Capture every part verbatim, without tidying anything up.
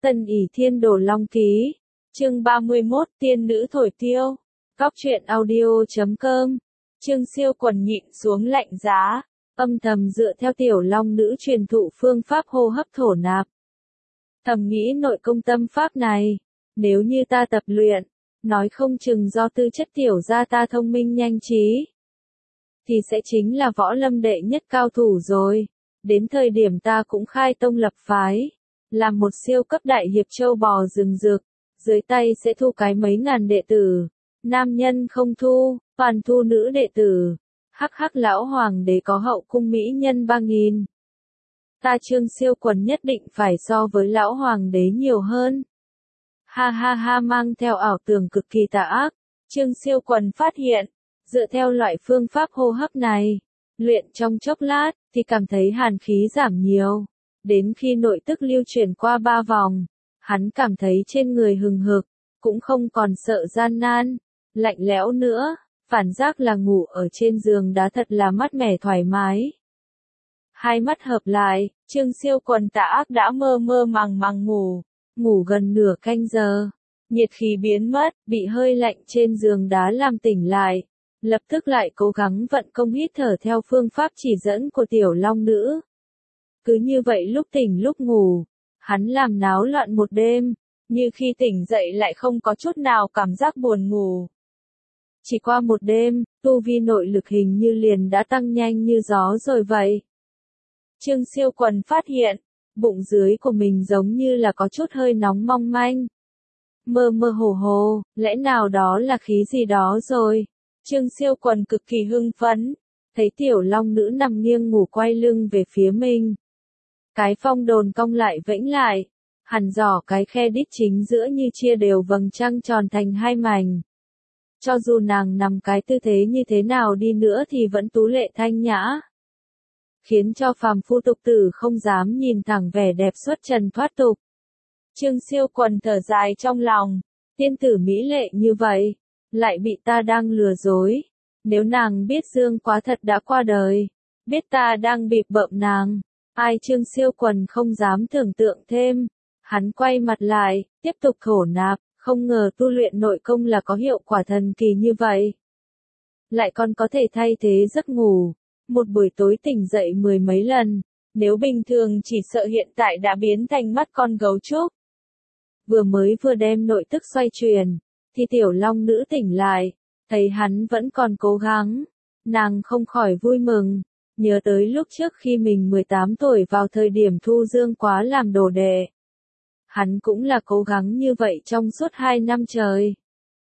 Tân Ỷ Thiên Đồ Long Ký, chương ba mươi mốt, tiên nữ thổi tiêu. Cóc truyện audio chấm com. Trương Siêu Quần nhịn xuống lạnh giá, âm thầm dựa theo tiểu long nữ truyền thụ phương pháp hô hấp thổ nạp. Thầm nghĩ nội công tâm pháp này, nếu như ta tập luyện, nói không chừng do tư chất tiểu gia ta thông minh nhanh trí, thì sẽ chính là võ lâm đệ nhất cao thủ rồi. Đến thời điểm ta cũng khai tông lập phái, làm một siêu cấp đại hiệp châu bò rừng rực, dưới tay sẽ thu cái mấy ngàn đệ tử, nam nhân không thu, toàn thu nữ đệ tử. Hắc hắc, lão hoàng đế có hậu cung mỹ nhân ba nghìn. Ta Trương Siêu Quần nhất định phải so với lão hoàng đế nhiều hơn. Ha ha ha, mang theo ảo tưởng cực kỳ tà ác, Trương Siêu Quần phát hiện, dựa theo loại phương pháp hô hấp này, luyện trong chốc lát, thì cảm thấy hàn khí giảm nhiều. Đến khi nội tức lưu chuyển qua ba vòng, hắn cảm thấy trên người hừng hực, cũng không còn sợ gian nan, lạnh lẽo nữa, phản giác là ngủ ở trên giường đá thật là mát mẻ thoải mái. Hai mắt hợp lại, Trương Siêu Quần tà ác đã mơ mơ màng màng ngủ, ngủ gần nửa canh giờ, nhiệt khí biến mất, bị hơi lạnh trên giường đá làm tỉnh lại. Lập tức lại cố gắng vận công hít thở theo phương pháp chỉ dẫn của tiểu long nữ. Cứ như vậy lúc tỉnh lúc ngủ, hắn làm náo loạn một đêm, như khi tỉnh dậy lại không có chút nào cảm giác buồn ngủ. Chỉ qua một đêm, tu vi nội lực hình như liền đã tăng nhanh như gió rồi vậy. Trương Siêu Quần phát hiện, bụng dưới của mình giống như là có chút hơi nóng mong manh. Mơ mơ hồ hồ, lẽ nào đó là khí gì đó rồi. Trương Siêu Quần cực kỳ hưng phấn, thấy tiểu long nữ nằm nghiêng ngủ quay lưng về phía mình. Cái phong đồn cong lại vẫy lại, hằn giỏ cái khe đít chính giữa như chia đều vầng trăng tròn thành hai mảnh. Cho dù nàng nằm cái tư thế như thế nào đi nữa thì vẫn tú lệ thanh nhã, khiến cho phàm phu tục tử không dám nhìn thẳng vẻ đẹp xuất trần thoát tục. Trương Siêu Quần thở dài trong lòng, tiên tử mỹ lệ như vậy, lại bị ta đang lừa dối. Nếu nàng biết Dương Quá thật đã qua đời, biết ta đang bịp bợm nàng, ai Trương Siêu Quần không dám tưởng tượng thêm. Hắn quay mặt lại, tiếp tục thổ nạp, không ngờ tu luyện nội công là có hiệu quả thần kỳ như vậy. Lại còn có thể thay thế giấc ngủ, một buổi tối tỉnh dậy mười mấy lần, nếu bình thường chỉ sợ hiện tại đã biến thành mắt con gấu trúc. Vừa mới vừa đem nội tức xoay chuyển, thì tiểu long nữ tỉnh lại, thấy hắn vẫn còn cố gắng, nàng không khỏi vui mừng, nhớ tới lúc trước khi mình mười tám tuổi vào thời điểm thu Dương Quá làm đồ đệ. Hắn cũng là cố gắng như vậy trong suốt hai năm trời.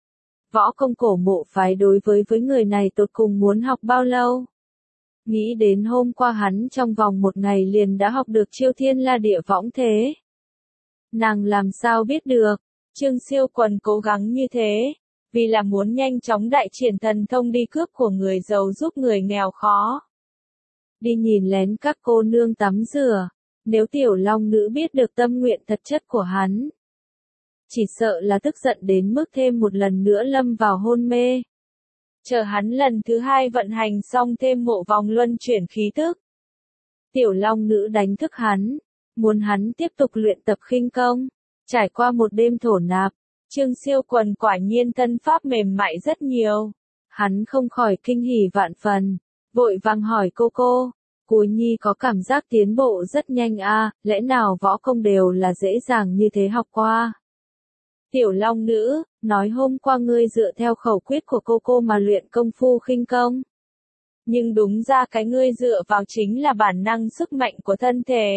Võ công cổ mộ phái đối với với người này tột cùng muốn học bao lâu? Nghĩ đến hôm qua hắn trong vòng một ngày liền đã học được chiêu thiên la địa võng thế. Nàng làm sao biết được? Trương Siêu Quần cố gắng như thế, vì là muốn nhanh chóng đại triển thần thông đi cướp của người giàu giúp người nghèo khó. Đi nhìn lén các cô nương tắm rửa, nếu tiểu long nữ biết được tâm nguyện thật chất của hắn, chỉ sợ là tức giận đến mức thêm một lần nữa lâm vào hôn mê. Chờ hắn lần thứ hai vận hành xong thêm một vòng luân chuyển khí tức. Tiểu long nữ đánh thức hắn, muốn hắn tiếp tục luyện tập khinh công. Trải qua một đêm thổ nạp, Trương Siêu Quần quả nhiên thân pháp mềm mại rất nhiều. Hắn không khỏi kinh hỉ vạn phần, vội vàng hỏi cô cô, Cúi Nhi có cảm giác tiến bộ rất nhanh à, lẽ nào võ công đều là dễ dàng như thế học qua? Tiểu long nữ, nói hôm qua ngươi dựa theo khẩu quyết của cô cô mà luyện công phu khinh công. Nhưng đúng ra cái ngươi dựa vào chính là bản năng sức mạnh của thân thể.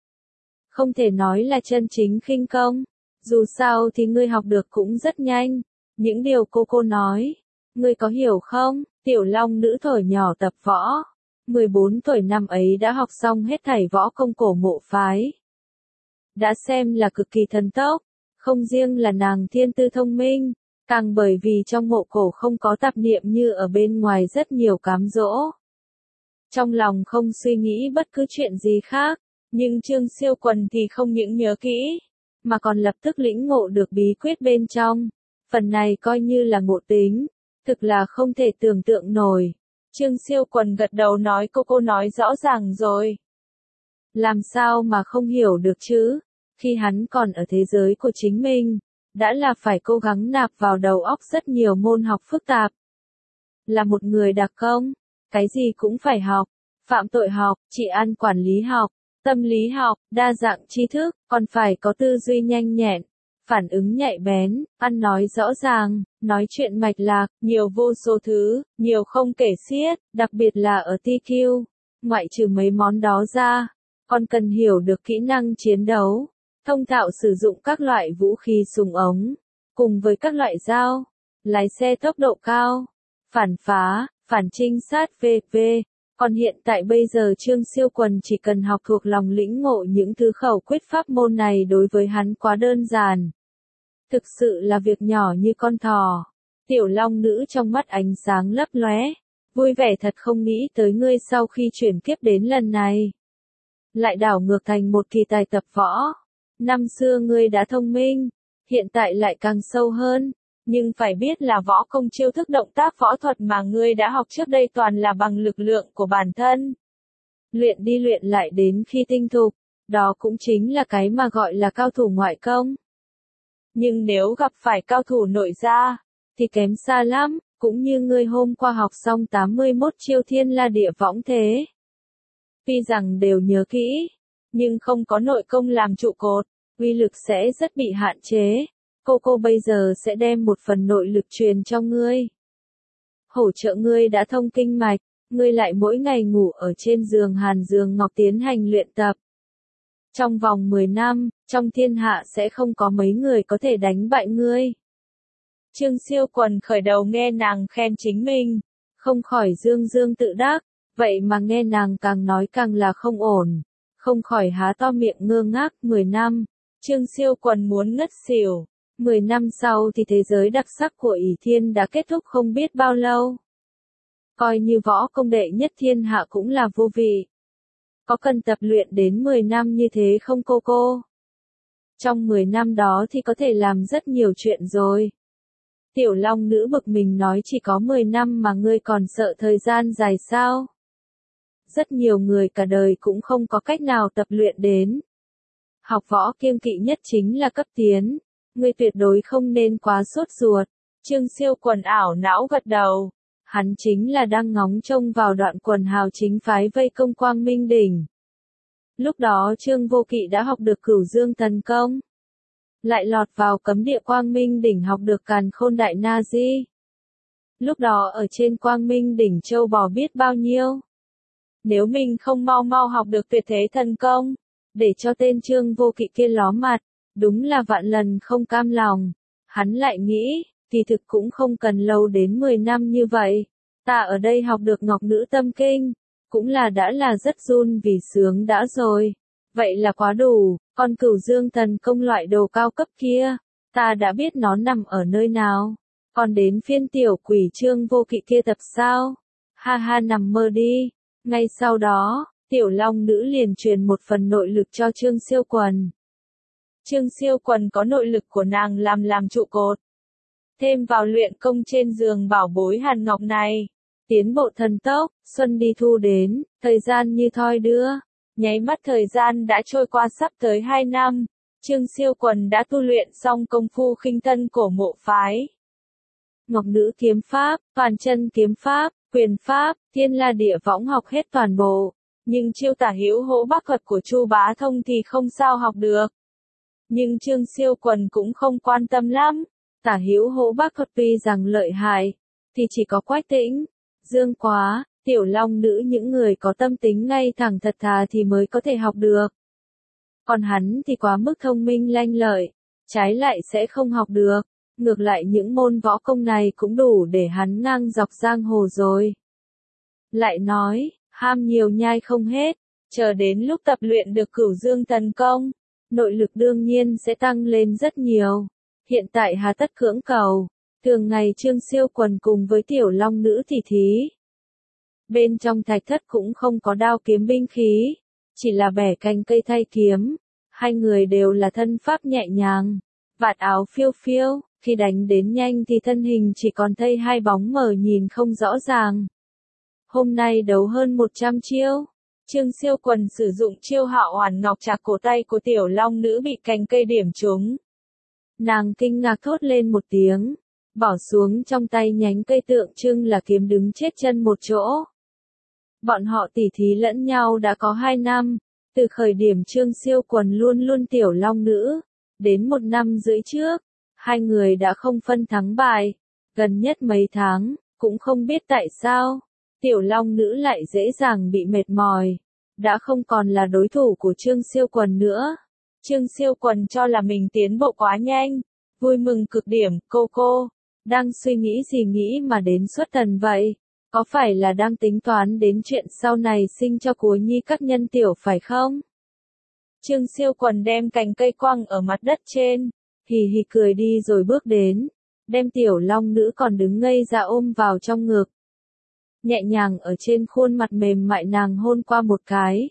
Không thể nói là chân chính khinh công, dù sao thì ngươi học được cũng rất nhanh. Những điều cô cô nói, ngươi có hiểu không? Tiểu long nữ thổi nhỏ tập võ, mười bốn tuổi năm ấy đã học xong hết thảy võ công cổ mộ phái. Đã xem là cực kỳ thần tốc, không riêng là nàng thiên tư thông minh, càng bởi vì trong mộ cổ không có tạp niệm như ở bên ngoài rất nhiều cám dỗ. Trong lòng không suy nghĩ bất cứ chuyện gì khác. Nhưng Trương Siêu Quần thì không những nhớ kỹ, mà còn lập tức lĩnh ngộ được bí quyết bên trong. Phần này coi như là ngộ tính, thực là không thể tưởng tượng nổi. Trương Siêu Quần gật đầu nói cô cô nói rõ ràng rồi. Làm sao mà không hiểu được chứ? Khi hắn còn ở thế giới của chính mình, đã là phải cố gắng nạp vào đầu óc rất nhiều môn học phức tạp. Là một người đặc công, cái gì cũng phải học, phạm tội học, trị an quản lý học, tâm lý học, đa dạng tri thức, còn phải có tư duy nhanh nhẹn, phản ứng nhạy bén, ăn nói rõ ràng, nói chuyện mạch lạc, nhiều vô số thứ, nhiều không kể xiết, đặc biệt là ở tê quy. Ngoại trừ mấy món đó ra, còn cần hiểu được kỹ năng chiến đấu, thông thạo sử dụng các loại vũ khí súng ống, cùng với các loại dao, lái xe tốc độ cao, phản phá, phản trinh sát vân vân. Còn hiện tại bây giờ Trương Siêu Quần chỉ cần học thuộc lòng lĩnh ngộ những thứ khẩu quyết pháp môn này đối với hắn quá đơn giản. Thực sự là việc nhỏ như con thỏ. Tiểu Long Nữ trong mắt ánh sáng lấp lóe, vui vẻ thật, không nghĩ tới ngươi sau khi chuyển kiếp đến lần này lại đảo ngược thành một kỳ tài tập võ. Năm xưa ngươi đã thông minh, hiện tại lại càng sâu hơn, nhưng phải biết là võ công chiêu thức động tác võ thuật mà ngươi đã học trước đây toàn là bằng lực lượng của bản thân. Luyện đi luyện lại đến khi tinh thục, đó cũng chính là cái mà gọi là cao thủ ngoại công. Nhưng nếu gặp phải cao thủ nội gia, thì kém xa lắm, cũng như ngươi hôm qua học xong tám mươi mốt chiêu thiên la địa võng thế. Tuy rằng đều nhớ kỹ, nhưng không có nội công làm trụ cột, uy lực sẽ rất bị hạn chế. Cô cô bây giờ sẽ đem một phần nội lực truyền cho ngươi, hỗ trợ ngươi đã thông kinh mạch, ngươi lại mỗi ngày ngủ ở trên giường hàn giường ngọc tiến hành luyện tập. Trong vòng mười năm, trong thiên hạ sẽ không có mấy người có thể đánh bại ngươi. Trương Siêu Quần khởi đầu nghe nàng khen chính mình, không khỏi dương dương tự đắc, vậy mà nghe nàng càng nói càng là không ổn, không khỏi há to miệng ngơ ngác. Mười năm, Trương Siêu Quần muốn ngất xỉu. Mười năm sau thì thế giới đặc sắc của ỷ thiên đã kết thúc không biết bao lâu. Coi như võ công đệ nhất thiên hạ cũng là vô vị. Có cần tập luyện đến mười năm như thế không cô cô? Trong mười năm đó thì có thể làm rất nhiều chuyện rồi. Tiểu Long Nữ bực mình nói, chỉ có mười năm mà ngươi còn sợ thời gian dài sao? Rất nhiều người cả đời cũng không có cách nào tập luyện đến. Học võ kiêng kỵ nhất chính là cấp tiến. Ngươi tuyệt đối không nên quá sốt ruột. Trương Siêu Quần ảo não gật đầu. Hắn chính là đang ngóng trông vào đoạn quần hào chính phái vây công Quang Minh Đỉnh. Lúc đó Trương Vô Kỵ đã học được Cửu Dương Thần Công, lại lọt vào cấm địa Quang Minh Đỉnh học được Càn Khôn Đại Na Di. Lúc đó ở trên Quang Minh Đỉnh châu bò biết bao nhiêu. Nếu mình không mau mau học được tuyệt thế thần công, để cho tên Trương Vô Kỵ kia ló mặt, đúng là vạn lần không cam lòng. Hắn lại nghĩ, kỳ thực cũng không cần lâu đến mười năm như vậy. Ta ở đây học được Ngọc Nữ Tâm Kinh, cũng là đã là rất run vì sướng đã rồi. Vậy là quá đủ, con Cửu Dương Thần Công loại đồ cao cấp kia, ta đã biết nó nằm ở nơi nào. Còn đến phiên tiểu quỷ Trương Vô Kỵ kia tập sao? Ha ha, nằm mơ đi. Ngay sau đó, Tiểu Long Nữ liền truyền một phần nội lực cho Trương Siêu Quần. Trương Siêu Quần có nội lực của nàng làm làm trụ cột, thêm vào luyện công trên giường bảo bối hàn ngọc này, tiến bộ thần tốc. Xuân đi thu đến, thời gian như thoi đưa, nháy mắt thời gian đã trôi qua sắp tới hai năm. Trương Siêu Quần đã tu luyện xong công phu khinh thân cổ mộ phái, Ngọc Nữ kiếm pháp, Toàn Chân kiếm pháp, quyền pháp, Thiên La địa võng học hết toàn bộ, nhưng chiêu tả hữu hỗ bắc thuật của Chu Bá Thông thì không sao học được. Nhưng Trương Siêu Quần cũng không quan tâm lắm. Tả hữu hỗ bắc thuật tuy rằng lợi hại, thì chỉ có Quách Tĩnh, Dương Quá, Tiểu Long Nữ những người có tâm tính ngay thẳng thật thà thì mới có thể học được. Còn hắn thì quá mức thông minh lanh lợi, trái lại sẽ không học được. Ngược lại những môn võ công này cũng đủ để hắn ngang dọc giang hồ rồi. Lại nói, ham nhiều nhai không hết, chờ đến lúc tập luyện được Cửu Dương Thần Công, nội lực đương nhiên sẽ tăng lên rất nhiều. Hiện tại hà tất cưỡng cầu, thường ngày Trương Siêu Quần cùng với Tiểu Long Nữ tỉ thí. Bên trong thạch thất cũng không có đao kiếm binh khí, chỉ là bẻ cành cây thay kiếm. Hai người đều là thân pháp nhẹ nhàng, vạt áo phiêu phiêu, khi đánh đến nhanh thì thân hình chỉ còn thấy hai bóng mờ nhìn không rõ ràng. Hôm nay đấu hơn một trăm chiêu, Trương Siêu Quần sử dụng chiêu hạo hoàn ngọc chạc cổ tay của tiểu long nữ bị cành cây điểm trúng. Nàng kinh ngạc thốt lên một tiếng, bỏ xuống trong tay nhánh cây tượng trưng là kiếm đứng chết chân một chỗ. Bọn họ tỉ thí lẫn nhau đã có hai năm, từ khởi điểm Trương Siêu Quần luôn luôn tiểu long nữ, đến một năm rưỡi trước, hai người đã không phân thắng bại, gần nhất mấy tháng, cũng không biết tại sao, tiểu long nữ lại dễ dàng bị mệt mỏi, đã không còn là đối thủ của Trương Siêu Quần nữa. Trương Siêu Quần cho là mình tiến bộ quá nhanh, vui mừng cực điểm. Cô cô, đang suy nghĩ gì nghĩ mà đến xuất thần vậy? Có phải là đang tính toán đến chuyện sau này sinh cho Cúa Nhi các nhân tiểu phải không? Trương Siêu Quần đem cành cây quăng ở mặt đất trên, hì hì cười đi rồi bước đến, đem tiểu long nữ còn đứng ngây ra ôm vào trong ngực. Nhẹ nhàng ở trên khuôn mặt mềm mại nàng hôn qua một cái.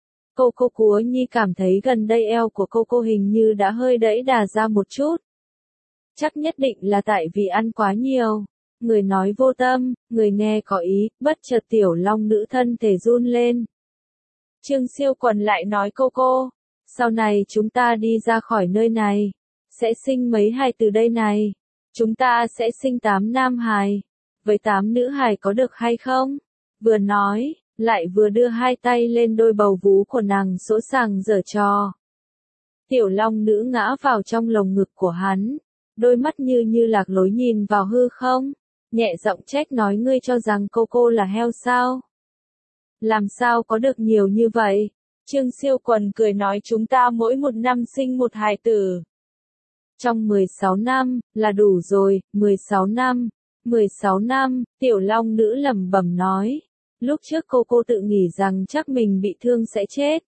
Cô cô Cúa Nhi cảm thấy gần đây eo của cô cô hình như đã hơi đẫy đà ra một chút. Chắc nhất định là tại vì ăn quá nhiều. Người nói vô tâm, người nghe có ý, bất chợt tiểu long nữ thân thể run lên. Trương Siêu Quần lại nói cô cô, sau này chúng ta đi ra khỏi nơi này, sẽ sinh mấy hài từ đây này. Chúng ta sẽ sinh tám nam hài, với tám nữ hài có được hay không? Vừa nói, lại vừa đưa hai tay lên đôi bầu vú của nàng sỗ sàng giở trò. Tiểu long nữ ngã vào trong lồng ngực của hắn, đôi mắt như như lạc lối nhìn vào hư không, nhẹ giọng trách nói ngươi cho rằng cô cô là heo sao? Làm sao có được nhiều như vậy? Trương Siêu Quần cười nói chúng ta mỗi một năm sinh một hài tử. Trong mười sáu năm, là đủ rồi, mười sáu năm, mười sáu năm, tiểu long nữ lẩm bẩm nói. Lúc trước cô cô tự nghĩ rằng chắc mình bị thương sẽ chết,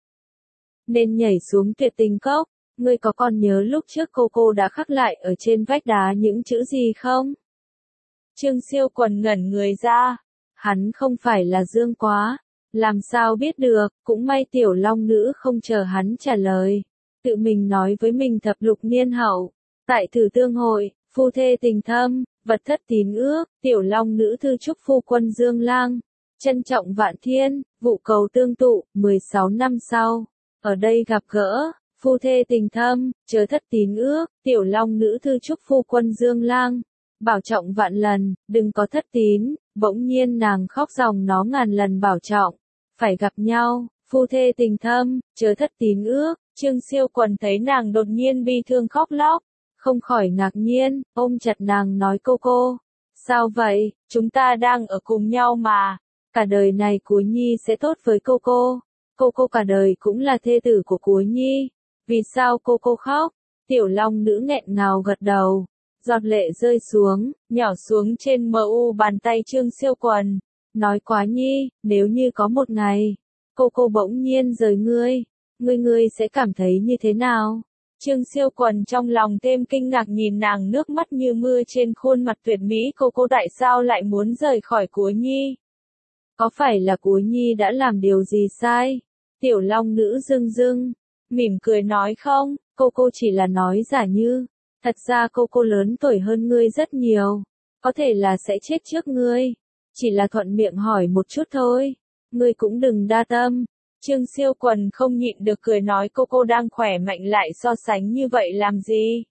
nên nhảy xuống tuyệt tình cốc. Ngươi có còn nhớ lúc trước cô cô đã khắc lại ở trên vách đá những chữ gì không? Trương Siêu Quần ngẩn người ra, hắn không phải là Dương Quá, làm sao biết được, cũng may tiểu long nữ không chờ hắn trả lời, tự mình nói với mình thập lục niên hậu, tại Thử Tương hội, phu thê tình thâm, vật thất tín ước, tiểu long nữ thư chúc phu quân Dương Lang, trân trọng vạn thiên, vụ cầu tương tụ, mười sáu năm sau, ở đây gặp gỡ. Phu thê tình thâm, chớ thất tín ước, tiểu long nữ thư chúc phu quân Dương Lang, bảo trọng vạn lần, đừng có thất tín. Bỗng nhiên nàng khóc ròng nó ngàn lần bảo trọng, phải gặp nhau, phu thê tình thâm, chớ thất tín ước. Trương Siêu Quần thấy nàng đột nhiên bi thương khóc lóc, không khỏi ngạc nhiên, ôm chặt nàng nói cô cô, sao vậy, chúng ta đang ở cùng nhau mà, cả đời này Cúa Nhi sẽ tốt với cô cô, cô cô cả đời cũng là thê tử của Cúa Nhi. Vì sao cô cô khóc? Tiểu long nữ nghẹn ngào gật đầu, giọt lệ rơi xuống, nhỏ xuống trên mờ u bàn tay Trương Siêu Quần, nói Quá Nhi, nếu như có một ngày, cô cô bỗng nhiên rời ngươi, ngươi ngươi sẽ cảm thấy như thế nào? Trương Siêu Quần trong lòng thêm kinh ngạc nhìn nàng nước mắt như mưa trên khuôn mặt tuyệt mỹ cô cô tại sao lại muốn rời khỏi Cúa Nhi? Có phải là Cúa Nhi đã làm điều gì sai? Tiểu long nữ dưng dưng, mỉm cười nói không, cô cô chỉ là nói giả như, thật ra cô cô lớn tuổi hơn ngươi rất nhiều, có thể là sẽ chết trước ngươi, chỉ là thuận miệng hỏi một chút thôi, ngươi cũng đừng đa tâm. Trương Siêu Quần không nhịn được cười nói cô cô đang khỏe mạnh lại so sánh như vậy làm gì?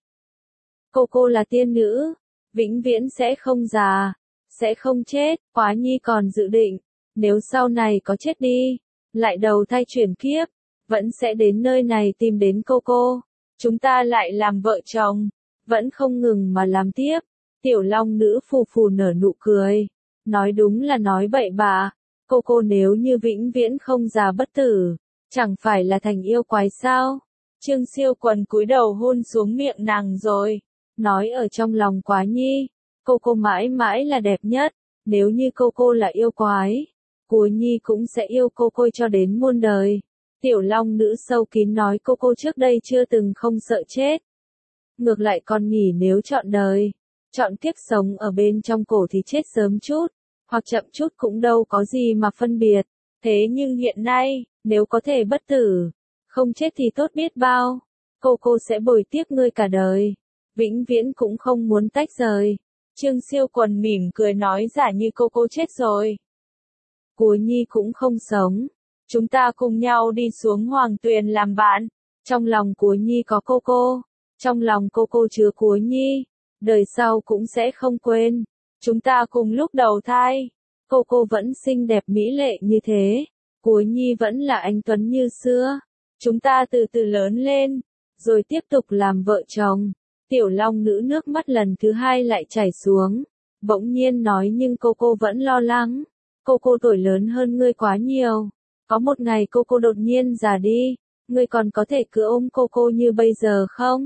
Cô cô là tiên nữ, vĩnh viễn sẽ không già, sẽ không chết. Quá Nhi còn dự định, nếu sau này có chết đi, lại đầu thai chuyển kiếp, vẫn sẽ đến nơi này tìm đến cô cô, chúng ta lại làm vợ chồng, vẫn không ngừng mà làm tiếp. Tiểu long nữ phù phù nở nụ cười, nói đúng là nói bậy bạ, cô cô nếu như vĩnh viễn không già bất tử, chẳng phải là thành yêu quái sao? Trương Siêu Quần cúi đầu hôn xuống miệng nàng rồi, nói ở trong lòng Quá Nhi, cô cô mãi mãi là đẹp nhất, nếu như cô cô là yêu quái, Cúa Nhi cũng sẽ yêu cô cô cho đến muôn đời. Tiểu long nữ sâu kín nói cô cô trước đây chưa từng không sợ chết. Ngược lại còn nghĩ nếu chọn đời, chọn kiếp sống ở bên trong cổ thì chết sớm chút, hoặc chậm chút cũng đâu có gì mà phân biệt. Thế nhưng hiện nay, nếu có thể bất tử, không chết thì tốt biết bao. Cô cô sẽ bồi tiếp ngươi cả đời, vĩnh viễn cũng không muốn tách rời. Trương Siêu Quần mỉm cười nói giả như cô cô chết rồi, Cúa Nhi cũng không sống. Chúng ta cùng nhau đi xuống Hoàng Tuyền làm bạn. Trong lòng của Nhi có cô cô. Trong lòng cô cô chứa của Nhi. Đời sau cũng sẽ không quên. Chúng ta cùng lúc đầu thai. Cô cô vẫn xinh đẹp mỹ lệ như thế. Của Nhi vẫn là anh tuấn như xưa. Chúng ta từ từ lớn lên. Rồi tiếp tục làm vợ chồng. Tiểu Long Nữ nước mắt lần thứ hai lại chảy xuống. Bỗng nhiên nói nhưng cô cô vẫn lo lắng. Cô cô tuổi lớn hơn ngươi quá nhiều. Có một ngày cô cô đột nhiên già đi. Ngươi còn có thể cứ ôm cô cô như bây giờ không?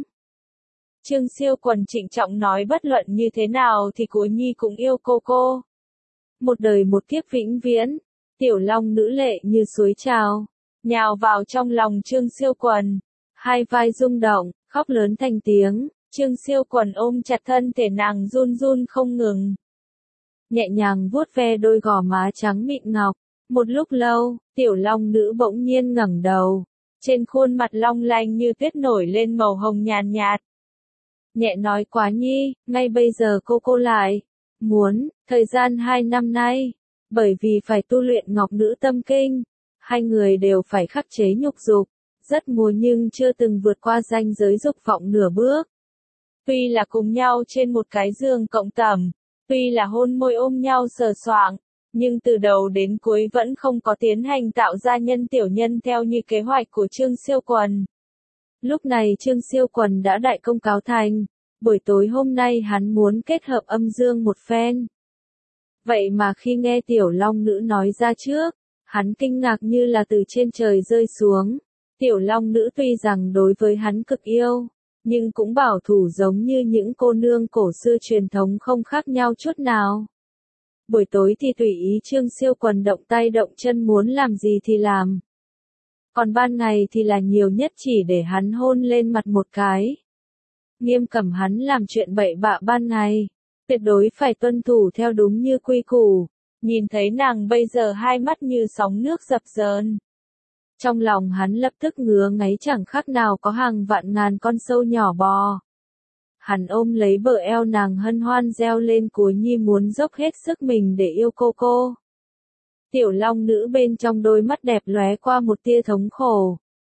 Trương Siêu Quần trịnh trọng nói bất luận như thế nào thì Cố Nhi cũng yêu cô cô. Một đời một kiếp vĩnh viễn. Tiểu Long Nữ lệ như suối trào. Nhào vào trong lòng Trương Siêu Quần. Hai vai rung động, khóc lớn thành tiếng. Trương Siêu Quần ôm chặt thân thể nàng run run không ngừng. Nhẹ nhàng vuốt ve đôi gò má trắng mịn ngọc. Một lúc lâu, Tiểu Long Nữ bỗng nhiên ngẩng đầu. Trên khuôn mặt long lanh như tuyết nổi lên màu hồng nhàn nhạt. Nhẹ nói Quá Nhi, ngay bây giờ cô cô lại. Muốn, thời gian hai năm nay. Bởi vì phải tu luyện Ngọc Nữ Tâm Kinh. Hai người đều phải khắc chế nhục dục. Rất muốn nhưng chưa từng vượt qua ranh giới dục vọng nửa bước. Tuy là cùng nhau trên một cái giường cộng tẩm. Tuy là hôn môi ôm nhau sờ soạng. Nhưng từ đầu đến cuối vẫn không có tiến hành tạo ra nhân tiểu nhân theo như kế hoạch của Trương Siêu Quần. Lúc này Trương Siêu Quần đã đại công cáo thành. Buổi tối hôm nay hắn muốn kết hợp âm dương một phen. Vậy mà khi nghe Tiểu Long Nữ nói ra trước, hắn kinh ngạc như là từ trên trời rơi xuống. Tiểu Long Nữ tuy rằng đối với hắn cực yêu, nhưng cũng bảo thủ giống như những cô nương cổ xưa truyền thống không khác nhau chút nào. Buổi tối thì tùy ý Trương Siêu Quần động tay động chân muốn làm gì thì làm. Còn ban ngày thì là nhiều nhất chỉ để hắn hôn lên mặt một cái. Nghiêm cẩm hắn làm chuyện bậy bạ ban ngày. Tuyệt đối phải tuân thủ theo đúng như quy củ. Nhìn thấy nàng bây giờ hai mắt như sóng nước dập dờn. Trong lòng hắn lập tức ngứa ngáy chẳng khác nào có hàng vạn ngàn con sâu nhỏ bò. Hắn ôm lấy bờ eo nàng hân hoan reo lên Cố Nhi muốn dốc hết sức mình để yêu cô cô. Tiểu Long Nữ bên trong đôi mắt đẹp lóe qua một tia thống khổ.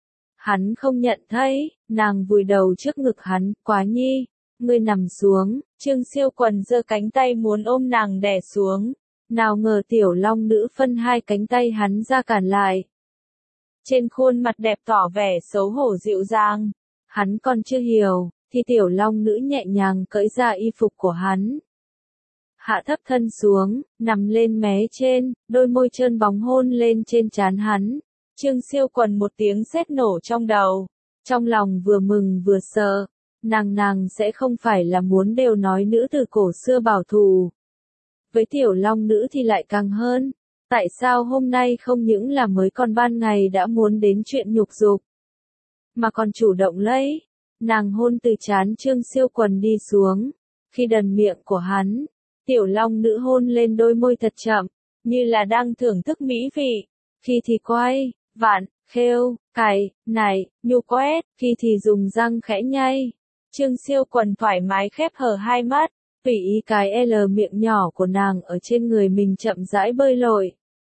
Hắn không nhận thấy, nàng vùi đầu trước ngực hắn, Quá Nhi, ngươi nằm xuống. Trương Siêu Quần giơ cánh tay muốn ôm nàng đè xuống. Nào ngờ Tiểu Long Nữ phân hai cánh tay hắn ra cản lại. Trên khuôn mặt đẹp tỏ vẻ xấu hổ dịu dàng. Hắn còn chưa hiểu, thì Tiểu Long Nữ nhẹ nhàng cởi ra y phục của hắn. Hạ thấp thân xuống, nằm lên mé trên, đôi môi trơn bóng hôn lên trên trán hắn. Trương Siêu Quần một tiếng sét nổ trong đầu. Trong lòng vừa mừng vừa sợ. Nàng nàng sẽ không phải là muốn đều nói nữ từ cổ xưa bảo thủ. Với Tiểu Long Nữ thì lại càng hơn. Tại sao hôm nay không những là mới còn ban ngày đã muốn đến chuyện nhục dục, mà còn chủ động lấy. Nàng hôn từ trán Trương Siêu Quần đi xuống. Khi đần miệng của hắn, Tiểu Long Nữ hôn lên đôi môi thật chậm, như là đang thưởng thức mỹ vị. Khi thì quay, vặn, khêu, cày, nảy, nhu quét, khi thì dùng răng khẽ nhai. Trương Siêu Quần thoải mái khép hờ hai mắt, tùy ý cái L miệng nhỏ của nàng ở trên người mình chậm rãi bơi lội.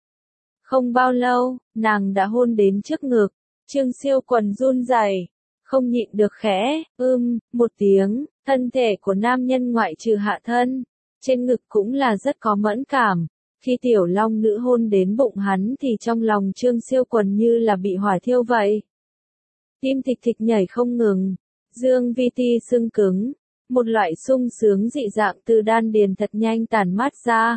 Không bao lâu, nàng đã hôn đến trước ngực. Trương Siêu Quần run rẩy, không nhịn được khẽ, ưm, một tiếng. Thân thể của nam nhân ngoại trừ hạ thân, trên ngực cũng là rất có mẫn cảm. Khi Tiểu Long Nữ hôn đến bụng hắn thì trong lòng Trương Siêu Quần như là bị hỏa thiêu vậy. Tim thịch thịch nhảy không ngừng, dương vi ti xương cứng, một loại sung sướng dị dạng từ đan điền thật nhanh tản mát ra.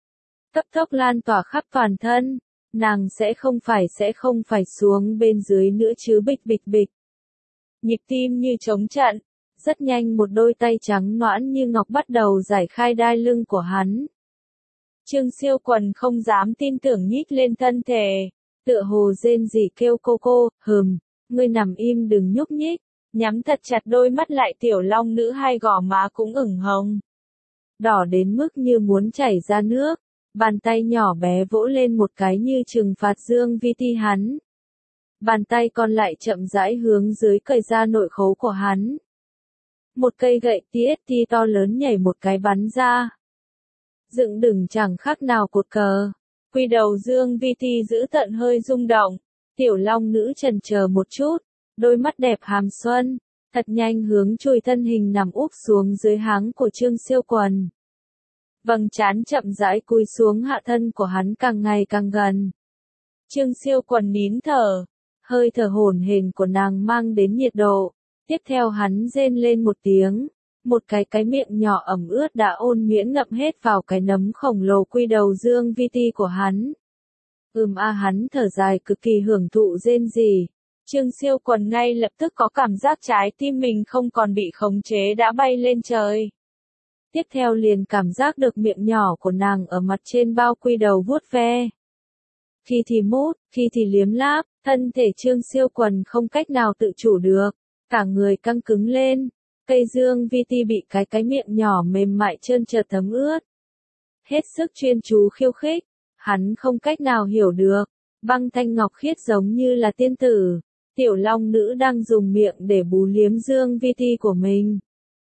Cấp tốc lan tỏa khắp toàn thân, nàng sẽ không phải sẽ không phải xuống bên dưới nữa chứ bịch bịch bịch. Nhịp tim như trống trận, rất nhanh một đôi tay trắng nõn như ngọc bắt đầu giải khai đai lưng của hắn. Trương Siêu Quần không dám tin tưởng nhích lên thân thể, tựa hồ rên rỉ kêu cô cô, hừm, ngươi nằm im đừng nhúc nhích, nhắm thật chặt đôi mắt lại. Tiểu Long Nữ hai gò má cũng ửng hồng, đỏ đến mức như muốn chảy ra nước, bàn tay nhỏ bé vỗ lên một cái như trừng phạt dương vi ti hắn. Bàn tay còn lại chậm rãi hướng dưới cởi ra nội khố của hắn. Một cây gậy tê ét tê to lớn nhảy một cái bắn ra. Dựng đừng chẳng khác nào cột cờ. Quy đầu Dương Vi Ti giữ tận hơi rung động, tiểu long nữ chần chờ một chút, đôi mắt đẹp hàm xuân, thật nhanh hướng chùi thân hình nằm úp xuống dưới háng của Trương Siêu Quần. Vầng trán chậm rãi cúi xuống, hạ thân của hắn càng ngày càng gần. Trương Siêu Quần nín thở, hơi thở hổn hển của nàng mang đến nhiệt độ, tiếp theo hắn rên lên một tiếng, một cái cái miệng nhỏ ẩm ướt đã ôn nhuyễn ngậm hết vào cái nấm khổng lồ quy đầu Dương Vi Ti của hắn. Ừm a hắn thở dài cực kỳ hưởng thụ rên rỉ. Trương Siêu Quần ngay lập tức có cảm giác trái tim mình không còn bị khống chế đã bay lên trời. Tiếp theo liền cảm giác được miệng nhỏ của nàng ở mặt trên bao quy đầu vuốt ve. Khi thì mút, khi thì liếm láp, thân thể Trương Siêu Quần không cách nào tự chủ được, cả người căng cứng lên, cây Dương Vi Ti bị cái cái miệng nhỏ mềm mại trơn trượt thấm ướt. Hết sức chuyên chú khiêu khích, hắn không cách nào hiểu được, băng thanh ngọc khiết giống như là tiên tử, tiểu long nữ đang dùng miệng để bú liếm Dương Vi Ti của mình.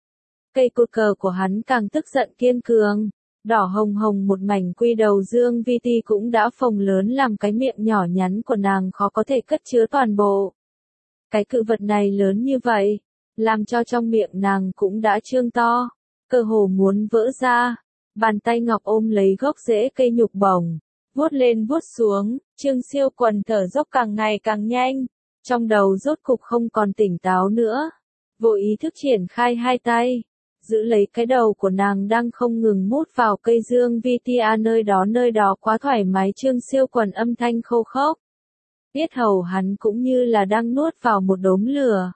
Cây cột cờ của hắn càng tức giận kiên cường, đỏ hồng hồng một mảnh quy đầu Dương Vi Ti cũng đã phồng lớn làm cái miệng nhỏ nhắn của nàng khó có thể cất chứa toàn bộ. Cái cự vật này lớn như vậy, làm cho trong miệng nàng cũng đã trương to, cơ hồ muốn vỡ ra. Bàn tay ngọc ôm lấy gốc rễ cây nhục bổng, vuốt lên vuốt xuống, Trương Siêu Quần thở dốc càng ngày càng nhanh, trong đầu rốt cục không còn tỉnh táo nữa, vô ý thức triển khai hai tay, giữ lấy cái đầu của nàng đang không ngừng mút vào cây Dương Vi Ti. À, nơi đó nơi đó quá thoải mái. Trương Siêu Quần âm thanh khô khốc, yết hầu hắn cũng như là đang nuốt vào một đốm lửa.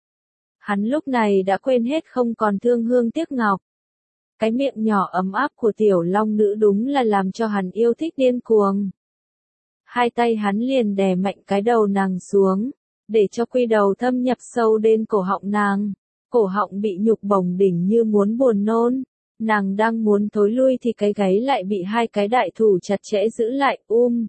Hắn lúc này đã quên hết không còn thương hương tiếc ngọc. Cái miệng nhỏ ấm áp của tiểu long nữ đúng là làm cho hắn yêu thích điên cuồng. Hai tay hắn liền đè mạnh cái đầu nàng xuống, để cho quy đầu thâm nhập sâu đến cổ họng nàng. Cổ họng bị nhục bồng đỉnh như muốn buồn nôn. Nàng đang muốn thối lui thì cái gáy lại bị hai cái đại thủ chặt chẽ giữ lại. Um.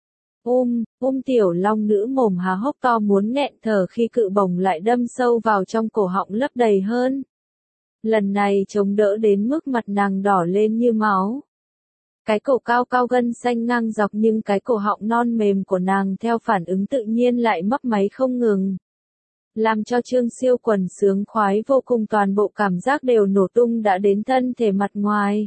Um, um tiểu long nữ mồm há hốc to muốn nghẹn thở khi cự bổng lại đâm sâu vào trong cổ họng lấp đầy hơn. Lần này chống đỡ đến mức mặt nàng đỏ lên như máu. Cái cổ cao cao gân xanh ngang dọc nhưng cái cổ họng non mềm của nàng theo phản ứng tự nhiên lại mấp máy không ngừng. Làm cho Trương Siêu Quần sướng khoái vô cùng, toàn bộ cảm giác đều nổ tung đã đến thân thể mặt ngoài.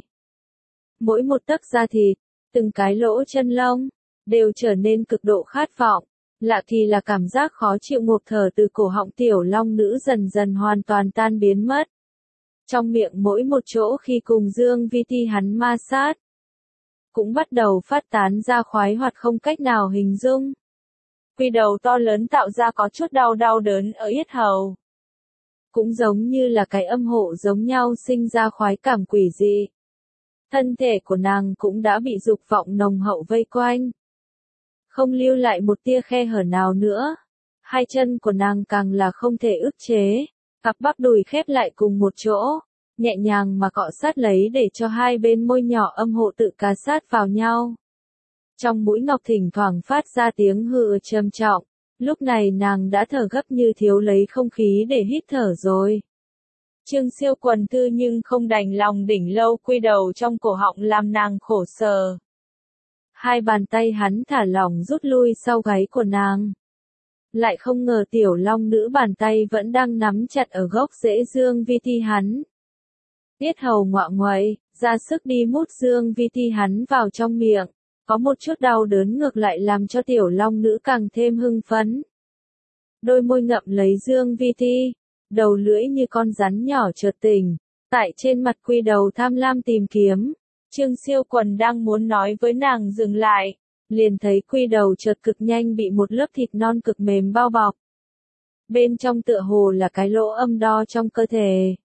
Mỗi một tấc da thịt, từng cái lỗ chân lông, đều trở nên cực độ khát vọng. Lạ kỳ là cảm giác khó chịu ngộp thở từ cổ họng tiểu long nữ dần dần hoàn toàn tan biến mất. Trong miệng mỗi một chỗ khi cùng Dương Vi Ti hắn ma sát, cũng bắt đầu phát tán ra khoái hoạt không cách nào hình dung. Quy đầu to lớn tạo ra có chút đau đau đớn ở yết hầu. Cũng giống như là cái âm hộ giống nhau sinh ra khoái cảm quỷ dị. Thân thể của nàng cũng đã bị dục vọng nồng hậu vây quanh. Không lưu lại một tia khe hở nào nữa. Hai chân của nàng càng là không thể ức chế. Cặp bắp đùi khép lại cùng một chỗ, nhẹ nhàng mà cọ sát lấy để cho hai bên môi nhỏ âm hộ tự cà sát vào nhau. Trong mũi ngọc thỉnh thoảng phát ra tiếng hừ trầm trọng, lúc này nàng đã thở gấp như thiếu lấy không khí để hít thở rồi. Trương Siêu Quần tư nhưng không đành lòng đỉnh lâu quy đầu trong cổ họng làm nàng khổ sở. Hai bàn tay hắn thả lỏng rút lui sau gáy của nàng. Lại không ngờ tiểu long nữ bàn tay vẫn đang nắm chặt ở gốc rễ Dương Vi Ti hắn. Tiết hầu ngoạ ngoậy, ra sức đi mút Dương Vi Ti hắn vào trong miệng. Có một chút đau đớn ngược lại làm cho tiểu long nữ càng thêm hưng phấn. Đôi môi ngậm lấy Dương Vi Ti, đầu lưỡi như con rắn nhỏ chợt tỉnh, tại trên mặt quy đầu tham lam tìm kiếm. Trương Siêu Quần đang muốn nói với nàng dừng lại, liền thấy quy đầu chợt cực nhanh bị một lớp thịt non cực mềm bao bọc. Bên trong tựa hồ là cái lỗ âm đo trong cơ thể.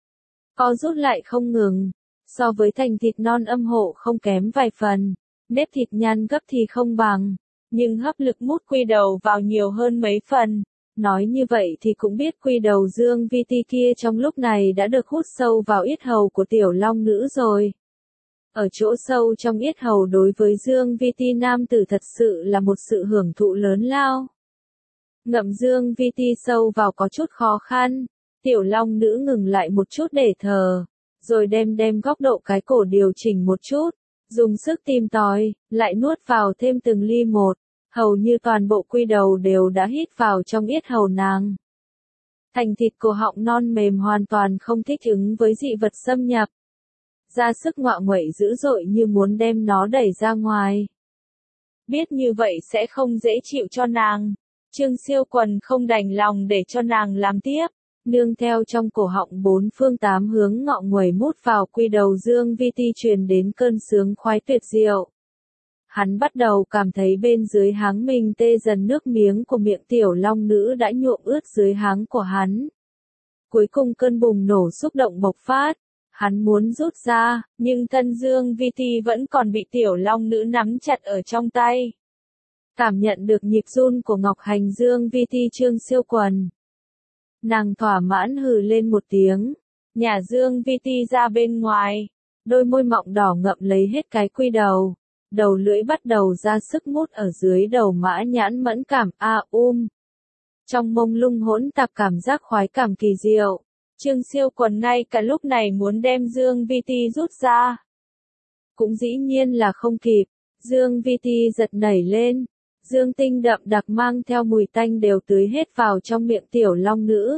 Co rút lại không ngừng, so với thành thịt non âm hộ không kém vài phần, nếp thịt nhăn gấp thì không bằng, nhưng hấp lực mút quy đầu vào nhiều hơn mấy phần. Nói như vậy thì cũng biết quy đầu Dương Vi Ti kia trong lúc này đã được hút sâu vào yết hầu của tiểu long nữ rồi. Ở chỗ sâu trong yết hầu đối với Dương Vi Ti nam tử thật sự là một sự hưởng thụ lớn lao. Ngậm Dương Vi Ti sâu vào có chút khó khăn, tiểu long nữ ngừng lại một chút để thở, rồi đem đem góc độ cái cổ điều chỉnh một chút, dùng sức tìm tòi, lại nuốt vào thêm từng ly một, hầu như toàn bộ quy đầu đều đã hít vào trong yết hầu nàng. Thành thịt cổ họng non mềm hoàn toàn không thích ứng với dị vật xâm nhập. Ra sức ngoạ nguậy dữ dội như muốn đem nó đẩy ra ngoài. Biết như vậy sẽ không dễ chịu cho nàng. Trương Siêu Quần không đành lòng để cho nàng làm tiếp. Nương theo trong cổ họng bốn phương tám hướng ngọ nguậy mút vào quy đầu Dương Vi Ti truyền đến cơn sướng khoái tuyệt diệu. Hắn bắt đầu cảm thấy bên dưới háng mình tê dần, nước miếng của miệng tiểu long nữ đã nhuộm ướt dưới háng của hắn. Cuối cùng cơn bùng nổ xúc động bộc phát. Hắn muốn rút ra, nhưng thân Dương Vi Ti vẫn còn bị tiểu long nữ nắm chặt ở trong tay. Cảm nhận được nhịp run của ngọc hành Dương Vi Ti, Trương Siêu Quần. Nàng thỏa mãn hừ lên một tiếng, nhả Dương Vi Ti ra bên ngoài, đôi môi mọng đỏ ngậm lấy hết cái quy đầu, đầu lưỡi bắt đầu ra sức mút ở dưới đầu mã nhãn mẫn cảm a um. Trong mông lung hỗn tạp cảm giác khoái cảm kỳ diệu, Trương Siêu Quần ngay cả lúc này muốn đem Dương Vi Ti rút ra. Cũng dĩ nhiên là không kịp, Dương Vi Ti giật nảy lên. Dương tinh đậm đặc mang theo mùi tanh đều tưới hết vào trong miệng tiểu long nữ.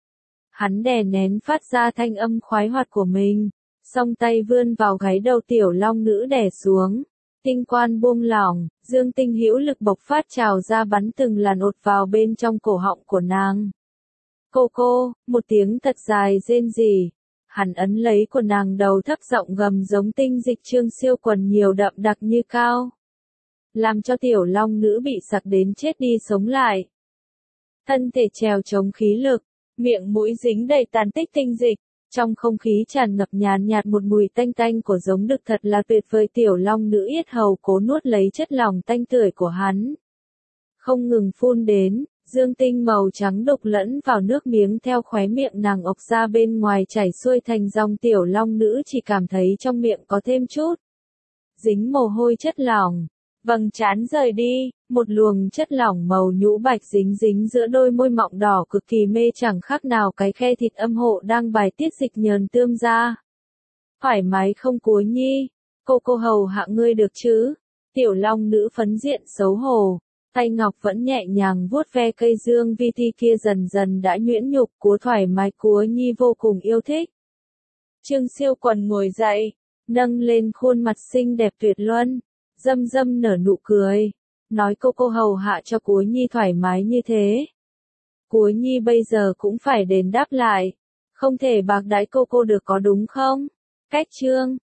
Hắn đè nén phát ra thanh âm khoái hoạt của mình, song tay vươn vào gáy đầu tiểu long nữ đè xuống. Tinh quan buông lỏng, dương tinh hữu lực bộc phát trào ra bắn từng làn ột vào bên trong cổ họng của nàng. Cô cô, một tiếng thật dài rên rỉ. Hắn ấn lấy của nàng đầu thấp giọng gầm giống tinh dịch Trương Siêu Quần nhiều đậm đặc như cao. Làm cho tiểu long nữ bị sặc đến chết đi sống lại. Thân thể trèo chống khí lực, miệng mũi dính đầy tàn tích tinh dịch, trong không khí tràn ngập nhàn nhạt một mùi tanh tanh của giống đực thật là tuyệt vời. Tiểu long nữ yết hầu cố nuốt lấy chất lỏng tanh tưởi của hắn. Không ngừng phun đến, dương tinh màu trắng đục lẫn vào nước miếng theo khóe miệng nàng ộc ra bên ngoài chảy xuôi thành dòng. Tiểu long nữ chỉ cảm thấy trong miệng có thêm chút dính mồ hôi chất lỏng. Vầng trán rời đi, một luồng chất lỏng màu nhũ bạch dính dính giữa đôi môi mọng đỏ cực kỳ mê, chẳng khác nào cái khe thịt âm hộ đang bài tiết dịch nhờn tươm ra. Thoải mái không Cúa Nhi? Cô cô hầu hạ ngươi được chứ? Tiểu long nữ phấn diện xấu hổ, tay ngọc vẫn nhẹ nhàng vuốt ve cây Dương Vi Ti kia dần dần đã nhuyễn nhục. Cúa thoải mái, Cúa Nhi vô cùng yêu thích. Trương Siêu Quần ngồi dậy, nâng lên khuôn mặt xinh đẹp tuyệt luân. Dâm dâm nở nụ cười, nói cô cô hầu hạ cho Cúa Nhi thoải mái như thế. Cúa Nhi bây giờ cũng phải đền đáp lại, không thể bạc đãi cô cô được có đúng không? Cách chương